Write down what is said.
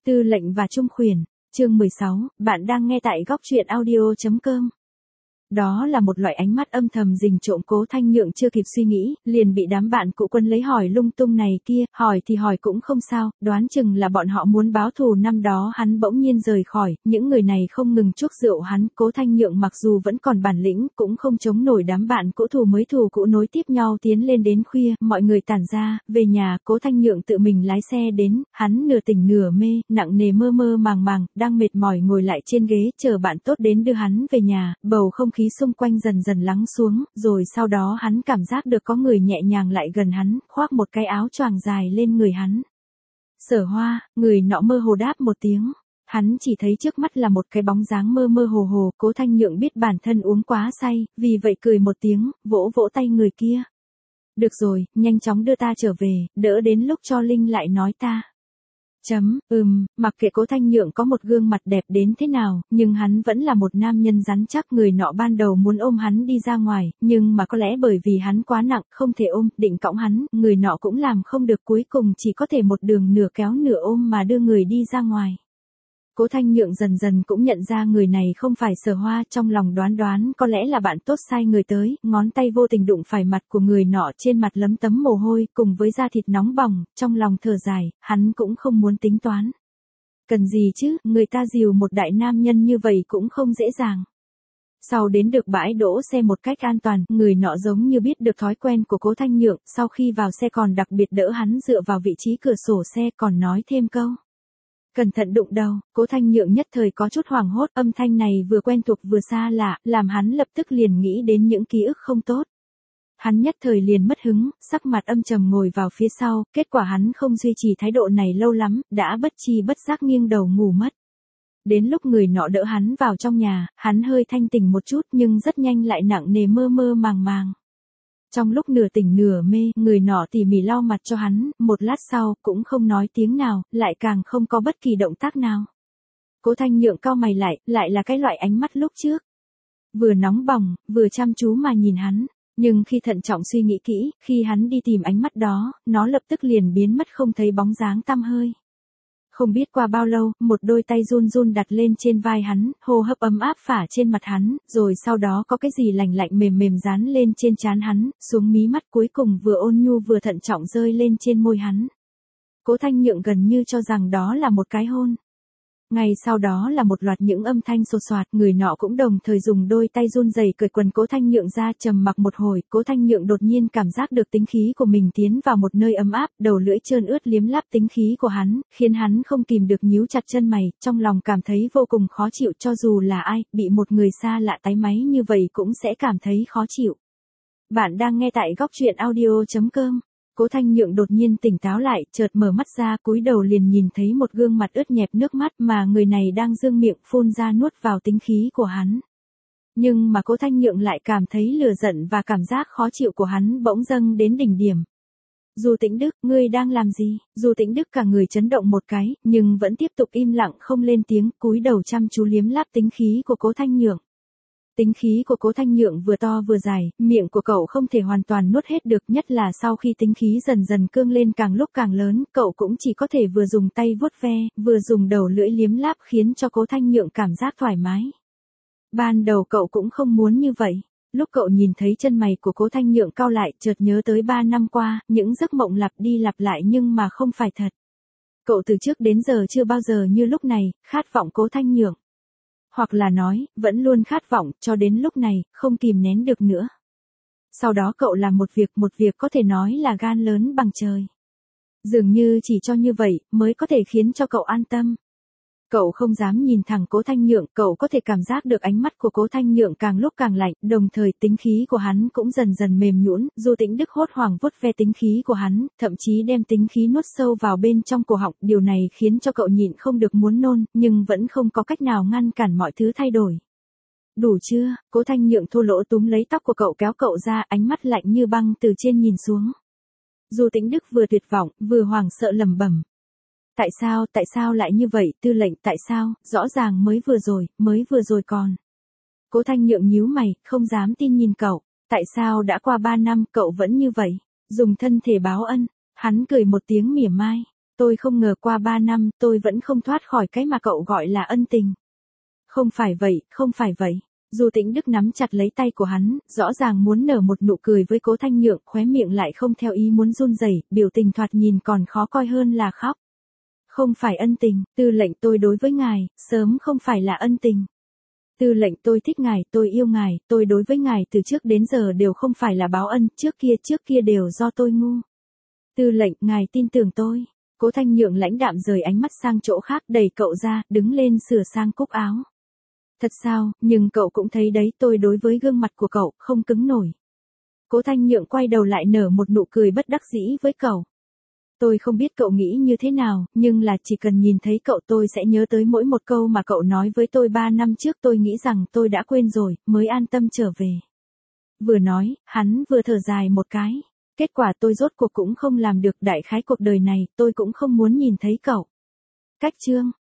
Tư lệnh và Trung Khuyển, chương 16, bạn đang nghe tại góc truyện audio.com. Đó là một loại ánh mắt âm thầm rình trộm Cố Thanh Nhượng chưa kịp suy nghĩ, liền bị đám bạn cũ Quân lấy hỏi lung tung này kia, hỏi thì hỏi cũng không sao, đoán chừng là bọn họ muốn báo thù năm đó hắn bỗng nhiên rời khỏi, những người này không ngừng chuốc rượu hắn, Cố Thanh Nhượng mặc dù vẫn còn bản lĩnh, cũng không chống nổi đám bạn cũ thù cũ nối tiếp nhau tiến lên đến khuya, mọi người tản ra, về nhà, Cố Thanh Nhượng tự mình lái xe đến, hắn nửa tỉnh nửa mê, nặng nề mơ mơ màng, đang mệt mỏi ngồi lại trên ghế chờ bạn tốt đến đưa hắn về nhà, bầu không khí xung quanh dần dần lắng xuống, rồi sau đó hắn cảm giác được có người nhẹ nhàng lại gần hắn, khoác một cái áo choàng dài lên người hắn. Sở Hoa, người nọ mơ hồ đáp một tiếng. Hắn chỉ thấy trước mắt là một cái bóng dáng mơ mơ hồ, Cố Thanh Nhượng biết bản thân uống quá say, vì vậy cười một tiếng, vỗ vỗ tay người kia. Được rồi, nhanh chóng đưa ta trở về, đỡ đến lúc cho Linh lại nói ta. Mặc kệ Cố Thanh Nhượng có một gương mặt đẹp đến thế nào, nhưng hắn vẫn là một nam nhân rắn chắc. Người nọ ban đầu muốn ôm hắn đi ra ngoài, nhưng mà có lẽ bởi vì hắn quá nặng, không thể ôm, định cõng hắn, người nọ cũng làm không được, cuối cùng chỉ có thể một đường nửa kéo nửa ôm mà đưa người đi ra ngoài. Cố Thanh Nhượng dần dần cũng nhận ra người này không phải Sở Hoa, trong lòng đoán có lẽ là bạn tốt sai người tới, ngón tay vô tình đụng phải mặt của người nọ, trên mặt lấm tấm mồ hôi, cùng với da thịt nóng bỏng, trong lòng thở dài, hắn cũng không muốn tính toán. Cần gì chứ, người ta dìu một đại nam nhân như vậy cũng không dễ dàng. Sau đến được bãi đỗ xe một cách an toàn, người nọ giống như biết được thói quen của Cố Thanh Nhượng, sau khi vào xe còn đặc biệt đỡ hắn dựa vào vị trí cửa sổ xe, còn nói thêm câu. Cẩn thận đụng đầu. Cố Thanh Nhượng nhất thời có chút hoảng hốt, âm thanh này vừa quen thuộc vừa xa lạ, làm hắn lập tức liền nghĩ đến những ký ức không tốt. Hắn nhất thời liền mất hứng, sắc mặt âm trầm ngồi vào phía sau, kết quả hắn không duy trì thái độ này lâu lắm, đã bất chi bất giác nghiêng đầu ngủ mất. Đến lúc người nọ đỡ hắn vào trong nhà, hắn hơi thanh tỉnh một chút nhưng rất nhanh lại nặng nề mơ mơ màng. Trong lúc nửa tỉnh nửa mê, người nọ tỉ mỉ lau mặt cho hắn, một lát sau, cũng không nói tiếng nào, lại càng không có bất kỳ động tác nào. Cố Thanh Nhượng cau mày lại là cái loại ánh mắt lúc trước. Vừa nóng bỏng, vừa chăm chú mà nhìn hắn, nhưng khi thận trọng suy nghĩ kỹ, khi hắn đi tìm ánh mắt đó, nó lập tức liền biến mất không thấy bóng dáng tăm hơi. Không biết qua bao lâu, một đôi tay run đặt lên trên vai hắn, hô hấp ấm áp phả trên mặt hắn, rồi sau đó có cái gì lạnh mềm dán lên trên trán hắn, xuống mí mắt, cuối cùng vừa ôn nhu vừa thận trọng rơi lên trên môi hắn. Cố Thanh Nhượng gần như cho rằng đó là một cái hôn. Ngay sau đó là một loạt những âm thanh xột xoạt, người nọ cũng đồng thời dùng đôi tay run rẩy cởi quần Cố Thanh Nhượng ra, trầm mặc một hồi, Cố Thanh Nhượng đột nhiên cảm giác được tính khí của mình tiến vào một nơi ấm áp, đầu lưỡi trơn ướt liếm láp tính khí của hắn, khiến hắn không kìm được nhíu chặt chân mày, trong lòng cảm thấy vô cùng khó chịu, cho dù là ai, bị một người xa lạ táy máy như vậy cũng sẽ cảm thấy khó chịu. Bạn đang nghe tại góc truyện audio.com. Cố Thanh Nhượng đột nhiên tỉnh táo lại, chợt mở mắt ra, cúi đầu liền nhìn thấy một gương mặt ướt nhẹp nước mắt mà người này đang dương miệng phun ra nuốt vào tính khí của hắn. Nhưng mà Cố Thanh Nhượng lại cảm thấy lửa giận và cảm giác khó chịu của hắn bỗng dâng đến đỉnh điểm. Du Tĩnh Đức, ngươi đang làm gì? Du Tĩnh Đức cả người chấn động một cái, nhưng vẫn tiếp tục im lặng không lên tiếng, cúi đầu chăm chú liếm láp tính khí của Cố Thanh Nhượng. Tính khí của Cố Thanh Nhượng vừa to vừa dài, miệng của cậu không thể hoàn toàn nuốt hết được, nhất là sau khi tính khí dần cương lên càng lúc càng lớn, cậu cũng chỉ có thể vừa dùng tay vuốt ve, vừa dùng đầu lưỡi liếm láp khiến cho Cố Thanh Nhượng cảm giác thoải mái. Ban đầu cậu cũng không muốn như vậy. Lúc cậu nhìn thấy chân mày của Cố Thanh Nhượng cau lại, chợt nhớ tới 3 năm qua, những giấc mộng lặp đi lặp lại nhưng mà không phải thật. Cậu từ trước đến giờ chưa bao giờ như lúc này, khát vọng Cố Thanh Nhượng. Hoặc là nói, vẫn luôn khát vọng, cho đến lúc này, không kìm nén được nữa. Sau đó cậu làm một việc có thể nói là gan lớn bằng trời. Dường như chỉ cho như vậy, mới có thể khiến cho cậu an tâm. Cậu không dám nhìn thẳng Cố Thanh Nhượng, cậu có thể cảm giác được ánh mắt của Cố Thanh Nhượng càng lúc càng lạnh, đồng thời tính khí của hắn cũng dần mềm nhũn. Du Tĩnh Đức hốt hoảng vuốt ve tính khí của hắn, thậm chí đem tính khí nuốt sâu vào bên trong cổ họng, điều này khiến cho cậu nhịn không được muốn nôn, nhưng vẫn không có cách nào ngăn cản mọi thứ thay đổi. Đủ chưa? Cố Thanh Nhượng thô lỗ túm lấy tóc của cậu kéo cậu ra, ánh mắt lạnh như băng từ trên nhìn xuống. Du Tĩnh Đức vừa tuyệt vọng, vừa hoảng sợ lẩm bẩm. Tại sao lại như vậy, tư lệnh, tại sao, rõ ràng mới vừa rồi còn. Cố Thanh Nhượng nhíu mày, không dám tin nhìn cậu, tại sao đã qua 3 năm cậu vẫn như vậy, dùng thân thể báo ân, hắn cười một tiếng mỉa mai. Tôi không ngờ qua 3 năm tôi vẫn không thoát khỏi cái mà cậu gọi là ân tình. Không phải vậy, không phải vậy. Du Tĩnh Đức nắm chặt lấy tay của hắn, rõ ràng muốn nở một nụ cười với Cố Thanh Nhượng, khóe miệng lại không theo ý muốn run rẩy, biểu tình thoạt nhìn còn khó coi hơn là khóc. Không phải ân tình, Tư lệnh tôi đối với ngài, sớm không phải là ân tình. Tư lệnh tôi thích ngài, tôi yêu ngài, tôi đối với ngài từ trước đến giờ đều không phải là báo ân, trước kia đều do tôi ngu. Tư lệnh, ngài tin tưởng tôi. Cố Thanh Nhượng lãnh đạm rời ánh mắt sang chỗ khác, đẩy cậu ra, đứng lên sửa sang cúc áo. Thật sao, nhưng cậu cũng thấy đấy, tôi đối với gương mặt của cậu, không cứng nổi. Cố Thanh Nhượng quay đầu lại nở một nụ cười bất đắc dĩ với cậu. Tôi không biết cậu nghĩ như thế nào, nhưng là chỉ cần nhìn thấy cậu tôi sẽ nhớ tới mỗi một câu mà cậu nói với tôi 3 năm trước, tôi nghĩ rằng tôi đã quên rồi, mới an tâm trở về. Vừa nói, hắn vừa thở dài một cái. Kết quả tôi rốt cuộc cũng không làm được, đại khái cuộc đời này, tôi cũng không muốn nhìn thấy cậu. Cách chương